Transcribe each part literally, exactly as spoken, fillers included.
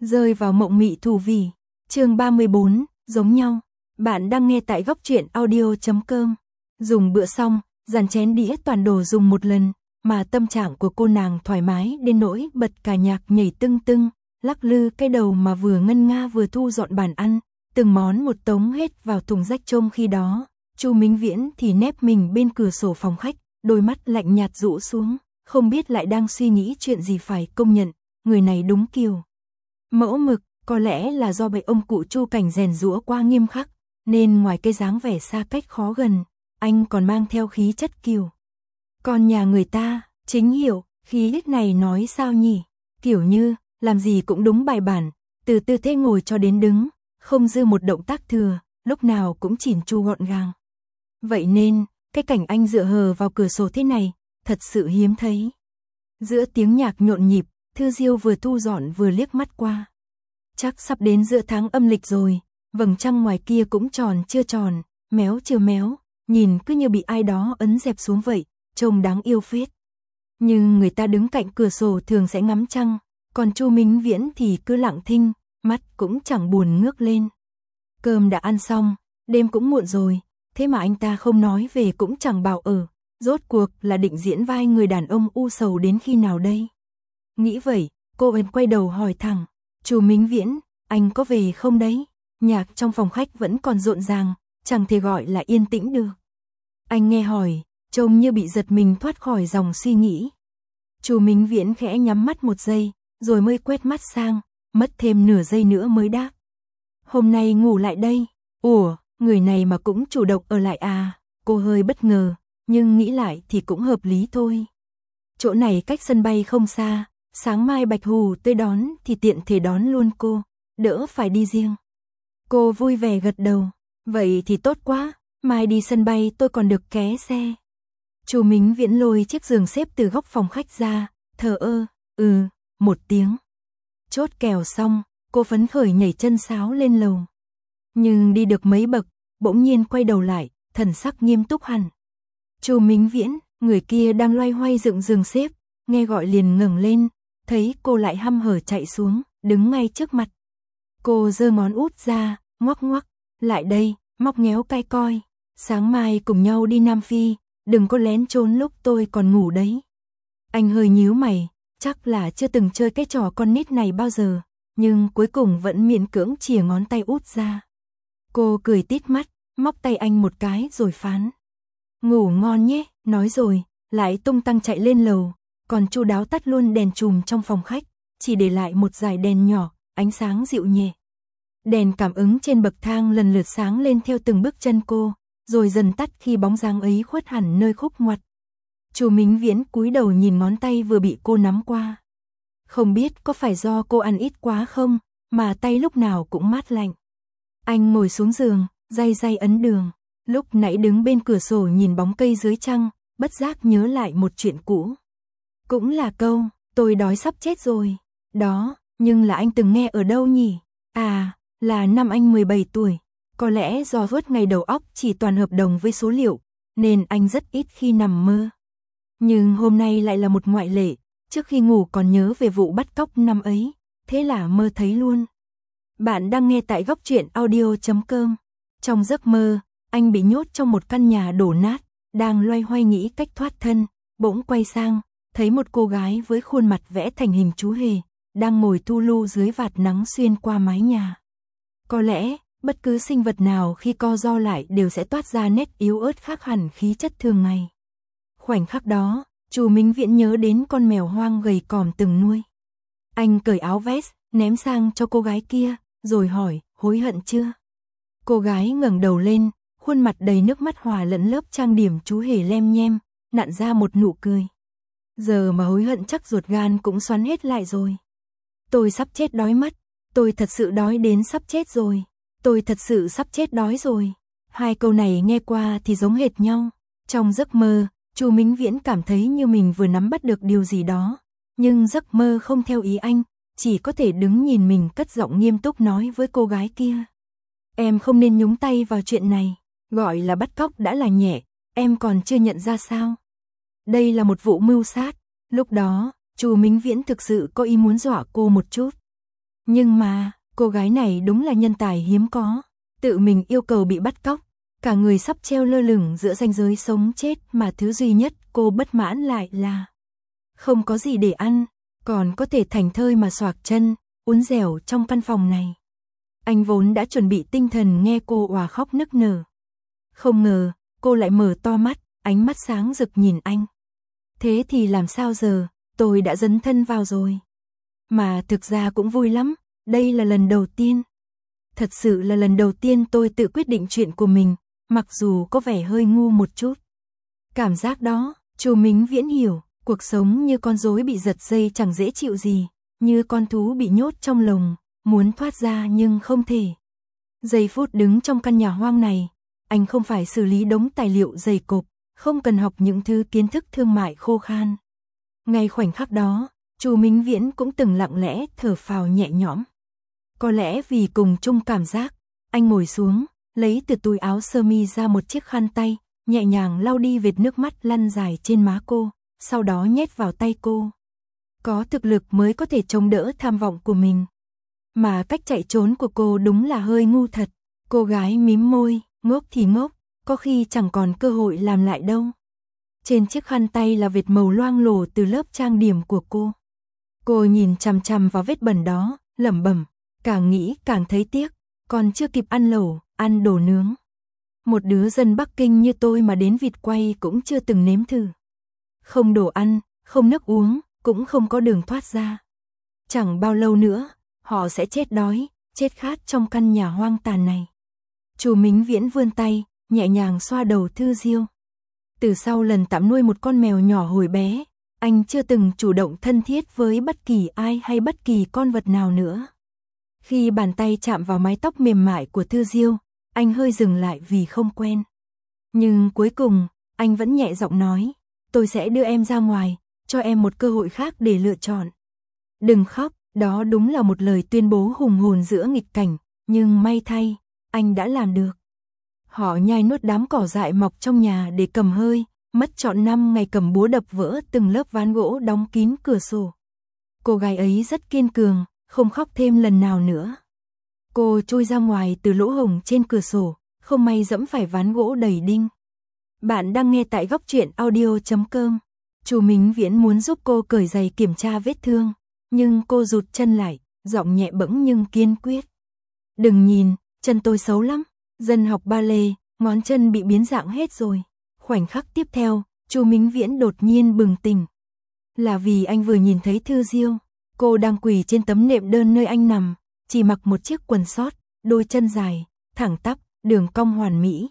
Rơi vào mộng mị thủ vì. Chương ba mươi bốn, giống nhau. Bạn đang nghe tại góc truyện audio chấm com. Dùng bữa xong, dàn chén đĩa toàn đồ dùng một lần, mà tâm trạng của cô nàng thoải mái đến nỗi bật cả nhạc nhảy tưng tưng, lắc lư cái đầu mà vừa ngân nga vừa thu dọn bàn ăn, từng món một tống hết vào thùng rách trông. Khi đó, Chu Minh Viễn thì nép mình bên cửa sổ phòng khách, đôi mắt lạnh nhạt rũ xuống, không biết lại đang suy nghĩ chuyện gì. Phải công nhận, người này đúng kiều mẫu mực, có lẽ là do bị ông cụ Chu Cảnh rèn giũa qua nghiêm khắc, nên ngoài cái dáng vẻ xa cách khó gần, anh còn mang theo khí chất kiều. Còn nhà người ta, chính hiểu, khí chất này nói sao nhỉ? Kiểu như, làm gì cũng đúng bài bản, từ tư thế ngồi cho đến đứng, không dư một động tác thừa, lúc nào cũng chỉn chu gọn gàng. Vậy nên, cái cảnh anh dựa hờ vào cửa sổ thế này, thật sự hiếm thấy. Giữa tiếng nhạc nhộn nhịp, Thư Diêu vừa thu dọn vừa liếc mắt qua. Chắc sắp đến giữa tháng âm lịch rồi, vầng trăng ngoài kia cũng tròn chưa tròn, méo chưa méo, nhìn cứ như bị ai đó ấn dẹp xuống vậy, trông đáng yêu phết. Nhưng người ta đứng cạnh cửa sổ thường sẽ ngắm trăng, còn Chu Minh Viễn thì cứ lặng thinh, mắt cũng chẳng buồn ngước lên. Cơm đã ăn xong, đêm cũng muộn rồi, thế mà anh ta không nói về cũng chẳng bảo ở, rốt cuộc là định diễn vai người đàn ông u sầu đến khi nào đây? Nghĩ vậy, cô em quay đầu hỏi thẳng, Chu Minh Viễn, anh có về không đấy? Nhạc trong phòng khách vẫn còn rộn ràng, chẳng thể gọi là yên tĩnh được. Anh nghe hỏi, trông như bị giật mình thoát khỏi dòng suy nghĩ. Chu Minh Viễn khẽ nhắm mắt một giây, rồi mới quét mắt sang, mất thêm nửa giây nữa mới đáp. Hôm nay ngủ lại đây. Ủa, người này mà cũng chủ động ở lại à? Cô hơi bất ngờ, nhưng nghĩ lại thì cũng hợp lý thôi. Chỗ này cách sân bay không xa, sáng mai Bạch Hù tới đón thì tiện thể đón luôn cô, đỡ phải đi riêng. Cô vui vẻ gật đầu, vậy thì tốt quá, mai đi sân bay tôi còn được ké xe. Chu Minh Viễn lôi chiếc giường xếp từ góc phòng khách ra, thờ ơ, ừ, một tiếng. Chốt kèo xong, cô phấn khởi nhảy chân sáo lên lầu. Nhưng đi được mấy bậc, bỗng nhiên quay đầu lại, thần sắc nghiêm túc hẳn. Chu Minh Viễn, người kia đang loay hoay dựng giường xếp, nghe gọi liền ngẩng lên, thấy cô lại hăm hở chạy xuống, đứng ngay trước mặt. Cô giơ ngón út ra, ngoắc ngoắc, lại đây, móc ngéo cai coi, sáng mai cùng nhau đi Nam Phi, đừng có lén trốn lúc tôi còn ngủ đấy. Anh hơi nhíu mày, chắc là chưa từng chơi cái trò con nít này bao giờ, nhưng cuối cùng vẫn miễn cưỡng chìa ngón tay út ra. Cô cười tít mắt, móc tay anh một cái rồi phán. Ngủ ngon nhé, nói rồi, lại tung tăng chạy lên lầu, còn chu đáo tắt luôn đèn chùm trong phòng khách, chỉ để lại một dải đèn nhỏ, ánh sáng dịu nhẹ. Đèn cảm ứng trên bậc thang lần lượt sáng lên theo từng bước chân cô, rồi dần tắt khi bóng dáng ấy khuất hẳn nơi khúc ngoặt. Chu Minh Viễn cúi đầu nhìn ngón tay vừa bị cô nắm qua. Không biết có phải do cô ăn ít quá không, mà tay lúc nào cũng mát lạnh. Anh ngồi xuống giường, day day ấn đường. Lúc nãy đứng bên cửa sổ nhìn bóng cây dưới trăng, bất giác nhớ lại một chuyện cũ. Cũng là câu, tôi đói sắp chết rồi. Đó, nhưng là anh từng nghe ở đâu nhỉ? À, là năm anh mười bảy tuổi. Có lẽ do suốt ngày đầu óc chỉ toàn hợp đồng với số liệu, nên anh rất ít khi nằm mơ. Nhưng hôm nay lại là một ngoại lệ, trước khi ngủ còn nhớ về vụ bắt cóc năm ấy, thế là mơ thấy luôn. Bạn đang nghe tại góc truyện audio chấm com. Trong giấc mơ, anh bị nhốt trong một căn nhà đổ nát, đang loay hoay nghĩ cách thoát thân, bỗng quay sang, thấy một cô gái với khuôn mặt vẽ thành hình chú hề, đang ngồi thu lu dưới vạt nắng xuyên qua mái nhà. Có lẽ, bất cứ sinh vật nào khi co ro lại đều sẽ toát ra nét yếu ớt khác hẳn khí chất thường ngày. Khoảnh khắc đó, Chu Minh Viễn nhớ đến con mèo hoang gầy còm từng nuôi. Anh cởi áo vest, ném sang cho cô gái kia, rồi hỏi, hối hận chưa? Cô gái ngẩng đầu lên, khuôn mặt đầy nước mắt hòa lẫn lớp trang điểm chú hề lem nhem, nặn ra một nụ cười. Giờ mà hối hận chắc ruột gan cũng xoắn hết lại rồi. Tôi sắp chết đói mất, tôi thật sự đói đến sắp chết rồi, tôi thật sự sắp chết đói rồi. Hai câu này nghe qua thì giống hệt nhau. Trong giấc mơ, Chu Minh Viễn cảm thấy như mình vừa nắm bắt được điều gì đó, nhưng giấc mơ không theo ý anh, chỉ có thể đứng nhìn mình cất giọng nghiêm túc nói với cô gái kia. Em không nên nhúng tay vào chuyện này, gọi là bắt cóc đã là nhẹ, em còn chưa nhận ra sao? Đây là một vụ mưu sát, lúc đó, Chu Minh Viễn thực sự có ý muốn dọa cô một chút. Nhưng mà, cô gái này đúng là nhân tài hiếm có, tự mình yêu cầu bị bắt cóc, cả người sắp treo lơ lửng giữa ranh giới sống chết mà thứ duy nhất cô bất mãn lại là không có gì để ăn, còn có thể thảnh thơi mà xoạc chân, uốn dẻo trong căn phòng này. Anh vốn đã chuẩn bị tinh thần nghe cô òa khóc nức nở. Không ngờ, cô lại mở to mắt, ánh mắt sáng rực nhìn anh. Thế thì làm sao giờ, tôi đã dấn thân vào rồi. Mà thực ra cũng vui lắm, đây là lần đầu tiên. Thật sự là lần đầu tiên tôi tự quyết định chuyện của mình, mặc dù có vẻ hơi ngu một chút. Cảm giác đó, Chu Mính Viễn hiểu, cuộc sống như con rối bị giật dây chẳng dễ chịu gì, như con thú bị nhốt trong lồng, muốn thoát ra nhưng không thể. Giây phút đứng trong căn nhà hoang này, anh không phải xử lý đống tài liệu dày cộp, không cần học những thứ kiến thức thương mại khô khan. Ngay khoảnh khắc đó, Chu Mính Viễn cũng từng lặng lẽ thở phào nhẹ nhõm. Có lẽ vì cùng chung cảm giác, anh ngồi xuống, lấy từ túi áo sơ mi ra một chiếc khăn tay, nhẹ nhàng lau đi vệt nước mắt lăn dài trên má cô, sau đó nhét vào tay cô. Có thực lực mới có thể chống đỡ tham vọng của mình. Mà cách chạy trốn của cô đúng là hơi ngu thật. Cô gái mím môi, ngốc thì ngốc, có khi chẳng còn cơ hội làm lại đâu. Trên chiếc khăn tay là vệt màu loang lổ từ lớp trang điểm của cô. Cô nhìn chằm chằm vào vết bẩn đó, lẩm bẩm, càng nghĩ càng thấy tiếc, còn chưa kịp ăn lẩu, ăn đồ nướng. Một đứa dân Bắc Kinh như tôi mà đến vịt quay cũng chưa từng nếm thử. Không đồ ăn, không nước uống, cũng không có đường thoát ra. Chẳng bao lâu nữa, họ sẽ chết đói, chết khát trong căn nhà hoang tàn này. Chu Mính Viễn vươn tay, nhẹ nhàng xoa đầu Thư Diêu. Từ sau lần tạm nuôi một con mèo nhỏ hồi bé, anh chưa từng chủ động thân thiết với bất kỳ ai hay bất kỳ con vật nào nữa. Khi bàn tay chạm vào mái tóc mềm mại của Thư Diêu, anh hơi dừng lại vì không quen. Nhưng cuối cùng, anh vẫn nhẹ giọng nói, tôi sẽ đưa em ra ngoài, cho em một cơ hội khác để lựa chọn. Đừng khóc, đó đúng là một lời tuyên bố hùng hồn giữa nghịch cảnh, nhưng may thay, anh đã làm được. Họ nhai nuốt đám cỏ dại mọc trong nhà để cầm hơi, mất trọn năm ngày cầm búa đập vỡ từng lớp ván gỗ đóng kín cửa sổ. Cô gái ấy rất kiên cường, không khóc thêm lần nào nữa. Cô chui ra ngoài từ lỗ hổng trên cửa sổ, không may dẫm phải ván gỗ đầy đinh. Bạn đang nghe tại góc truyện audio chấm com. Chu Mính Viễn muốn giúp cô cởi giày kiểm tra vết thương, nhưng cô rụt chân lại, giọng nhẹ bẫng nhưng kiên quyết. Đừng nhìn, chân tôi xấu lắm, dân học ba lê, ngón chân bị biến dạng hết rồi. Khoảnh khắc tiếp theo, Chu Mính Viễn đột nhiên bừng tỉnh. Là vì anh vừa nhìn thấy Thư Diêu, cô đang quỳ trên tấm nệm đơn nơi anh nằm, chỉ mặc một chiếc quần sót, đôi chân dài, thẳng tắp, đường cong hoàn mỹ.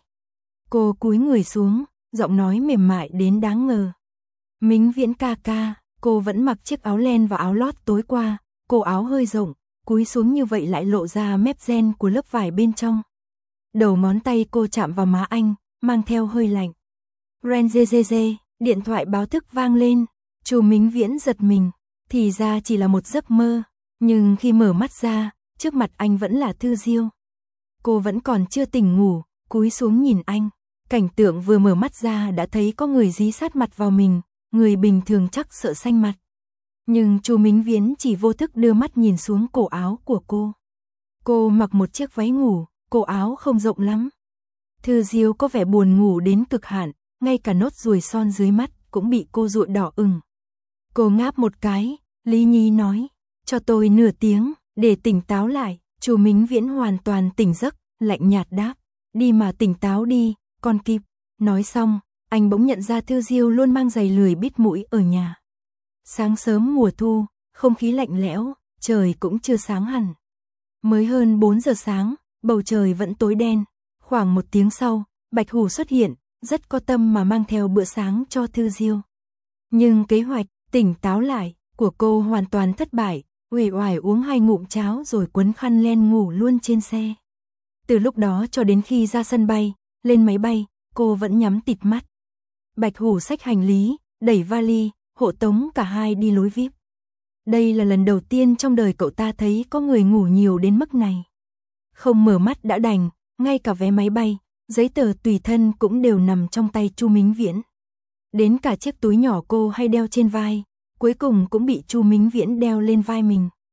Cô cúi người xuống, giọng nói mềm mại đến đáng ngờ. Mính Viễn ca ca, cô vẫn mặc chiếc áo len và áo lót tối qua, cổ áo hơi rộng, cúi xuống như vậy lại lộ ra mép ren của lớp vải bên trong. Đầu ngón tay cô chạm vào má anh, mang theo hơi lạnh. Ren dê dê dê, điện thoại báo thức vang lên. Chu Mính Viễn giật mình, thì ra chỉ là một giấc mơ, nhưng khi mở mắt ra, trước mặt anh vẫn là Thư Diêu. Cô vẫn còn chưa tỉnh ngủ, cúi xuống nhìn anh. Cảnh tượng vừa mở mắt ra đã thấy có người dí sát mặt vào mình, người bình thường chắc sợ xanh mặt. Nhưng Chu Mính Viễn chỉ vô thức đưa mắt nhìn xuống cổ áo của cô. Cô mặc một chiếc váy ngủ, cổ áo không rộng lắm. Thư Diêu có vẻ buồn ngủ đến cực hạn, ngay cả nốt ruồi son dưới mắt cũng bị cô dụi đỏ ửng. Cô ngáp một cái, Lý Nhi nói, cho tôi nửa tiếng, để tỉnh táo lại. Chu Mính Viễn hoàn toàn tỉnh giấc, lạnh nhạt đáp, đi mà tỉnh táo đi, còn kịp. Nói xong, anh bỗng nhận ra Thư Diêu luôn mang giày lười bít mũi ở nhà. Sáng sớm mùa thu, không khí lạnh lẽo, trời cũng chưa sáng hẳn. Mới hơn bốn giờ sáng, bầu trời vẫn tối đen. Khoảng một tiếng sau, Bạch Hủ xuất hiện, rất có tâm mà mang theo bữa sáng cho Thư Diêu. Nhưng kế hoạch tỉnh táo lại của cô hoàn toàn thất bại, uể oải uống hai ngụm cháo rồi quấn khăn len ngủ luôn trên xe. Từ lúc đó cho đến khi ra sân bay, lên máy bay, cô vẫn nhắm tịt mắt. Bạch Hủ xách hành lý, đẩy vali, hộ tống cả hai đi lối vi ai pi. Đây là lần đầu tiên trong đời cậu ta thấy có người ngủ nhiều đến mức này. Không mở mắt đã đành, ngay cả vé máy bay, giấy tờ tùy thân cũng đều nằm trong tay Chu Mính Viễn. Đến cả chiếc túi nhỏ cô hay đeo trên vai, cuối cùng cũng bị Chu Mính Viễn đeo lên vai mình.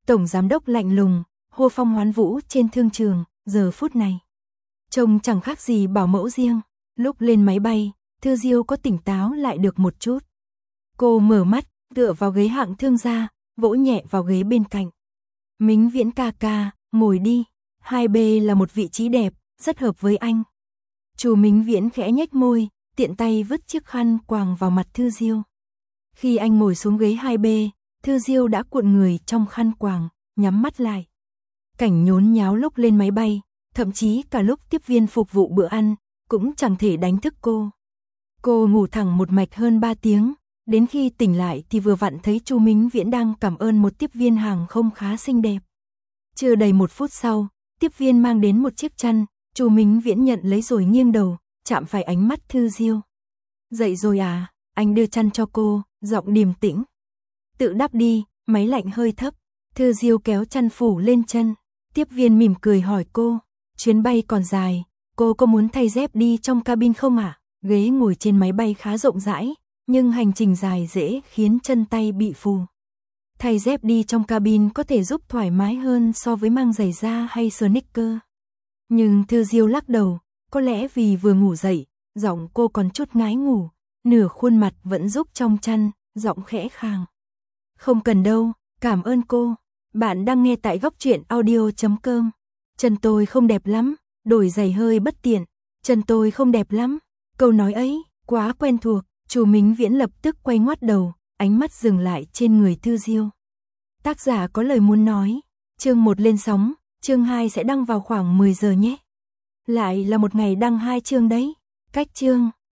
Tổng giám đốc lạnh lùng, hô phong hoán vũ trên thương trường, giờ phút này. Trông chẳng khác gì bảo mẫu riêng. Lúc lên máy bay, Thư Diêu có tỉnh táo lại được một chút. Cô mở mắt, tựa vào ghế hạng thương gia, vỗ nhẹ vào ghế bên cạnh. Mính Viễn ca ca, ngồi đi. hai B là một vị trí đẹp, rất hợp với anh. Chu Mính Viễn khẽ nhếch môi, tiện tay vứt chiếc khăn quàng vào mặt Thư Diêu. Khi anh ngồi xuống ghế hai B, Thư Diêu đã cuộn người trong khăn quàng, nhắm mắt lại. Cảnh nhốn nháo lúc lên máy bay, thậm chí cả lúc tiếp viên phục vụ bữa ăn, cũng chẳng thể đánh thức cô. Cô ngủ thẳng một mạch hơn ba tiếng, đến khi tỉnh lại thì vừa vặn thấy Chu Mính Viễn đang cảm ơn một tiếp viên hàng không khá xinh đẹp. Chưa đầy một phút sau, tiếp viên mang đến một chiếc chăn, Chu Mính Viễn nhận lấy rồi nghiêng đầu, chạm phải ánh mắt Thư Diêu. Dậy rồi à? Anh đưa chăn cho cô, giọng điềm tĩnh. Tự đắp đi, máy lạnh hơi thấp. Thư Diêu kéo chăn phủ lên chân. Tiếp viên mỉm cười hỏi cô, chuyến bay còn dài, cô có muốn thay dép đi trong cabin không ạ? À? Ghế ngồi trên máy bay khá rộng rãi, nhưng hành trình dài dễ khiến chân tay bị phù. Thay dép đi trong cabin có thể giúp thoải mái hơn so với mang giày da hay sneaker. Nhưng Thư Diêu lắc đầu, có lẽ vì vừa ngủ dậy, giọng cô còn chút ngái ngủ, nửa khuôn mặt vẫn rúc trong chăn, giọng khẽ khàng. Không cần đâu, cảm ơn cô. Bạn đang nghe tại góc truyện audio chấm com. Chân tôi không đẹp lắm, đổi giày hơi bất tiện. Chân tôi không đẹp lắm. Câu nói ấy, quá quen thuộc. Chu Mính Viễn lập tức quay ngoắt đầu, ánh mắt dừng lại trên người Thư Diêu. Tác giả có lời muốn nói. Chương một lên sóng, chương hai sẽ đăng vào khoảng mười giờ nhé. Lại là một ngày đăng hai chương đấy. Cách chương